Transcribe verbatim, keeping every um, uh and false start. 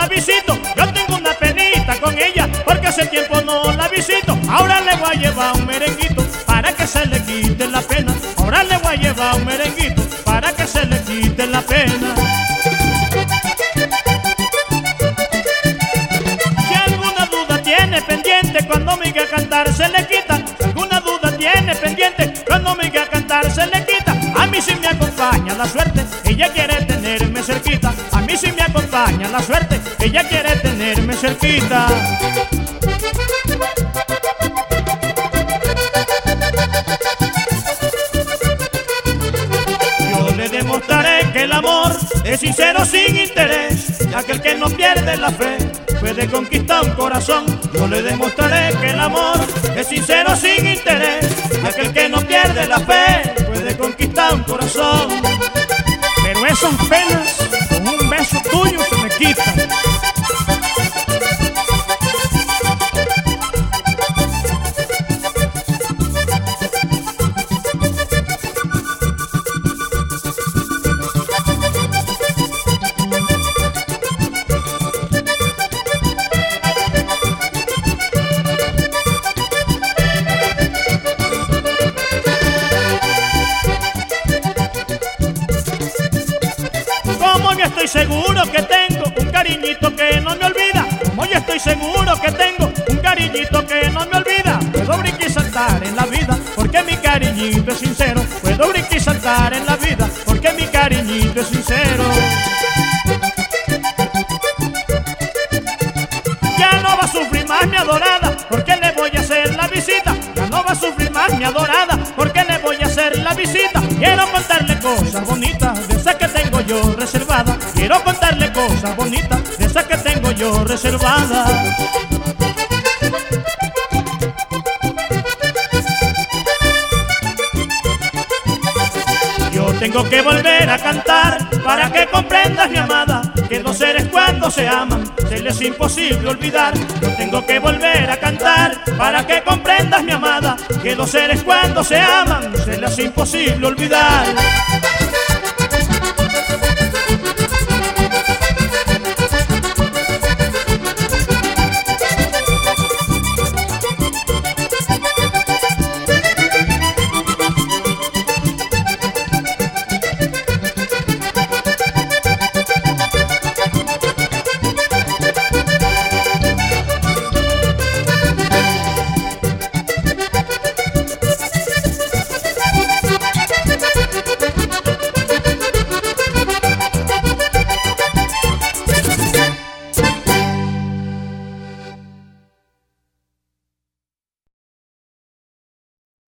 la visito. Yo tengo una penita con ella porque hace tiempo no la visito. Ahora le voy a llevar un merenguito para que se le quite la pena. Ahora le voy a llevar un merenguito para que se le quite la pena. Si alguna duda tiene pendiente cuando me oiga cantar se le quita. Si alguna duda tiene pendiente cuando me oiga cantar se le quita. A mí sí me acompaña la suerte, ella quiere tenerme cerquita. A mí sí me acompaña la suerte, ella quiere tenerme cerquita. Yo le demostraré que el amor es sincero sin interés. Aquel que no pierde la fe puede conquistar un corazón. Yo le demostraré que el amor es sincero sin interés. Aquel que no pierde la fe puede conquistar un corazón. Pero esas penas con un beso tuyo se me quitan. Como yo estoy seguro que tengo un cariñito que no me olvida. Como yo estoy seguro que tengo un cariñito que no me olvida. Puedo brincar y saltar en la vida porque mi cariñito es sincero. Puedo brincar y saltar en la vida porque mi cariñito es sincero. Ya no va a sufrir más mi adorada porque le voy a hacer la visita. Ya no va a sufrir más mi adorada porque le voy a hacer la visita. Quiero contarle cosas bonitas de esas que tengo yo reservada. Quiero contarle cosas bonitas de esas que tengo yo reservada. Yo tengo que volver a cantar para que comprendas, mi amada, que dos seres cuando se aman se les es imposible olvidar. Yo tengo que volver a cantar para que comprendas, mi amada, que dos seres cuando se aman se les es imposible olvidar.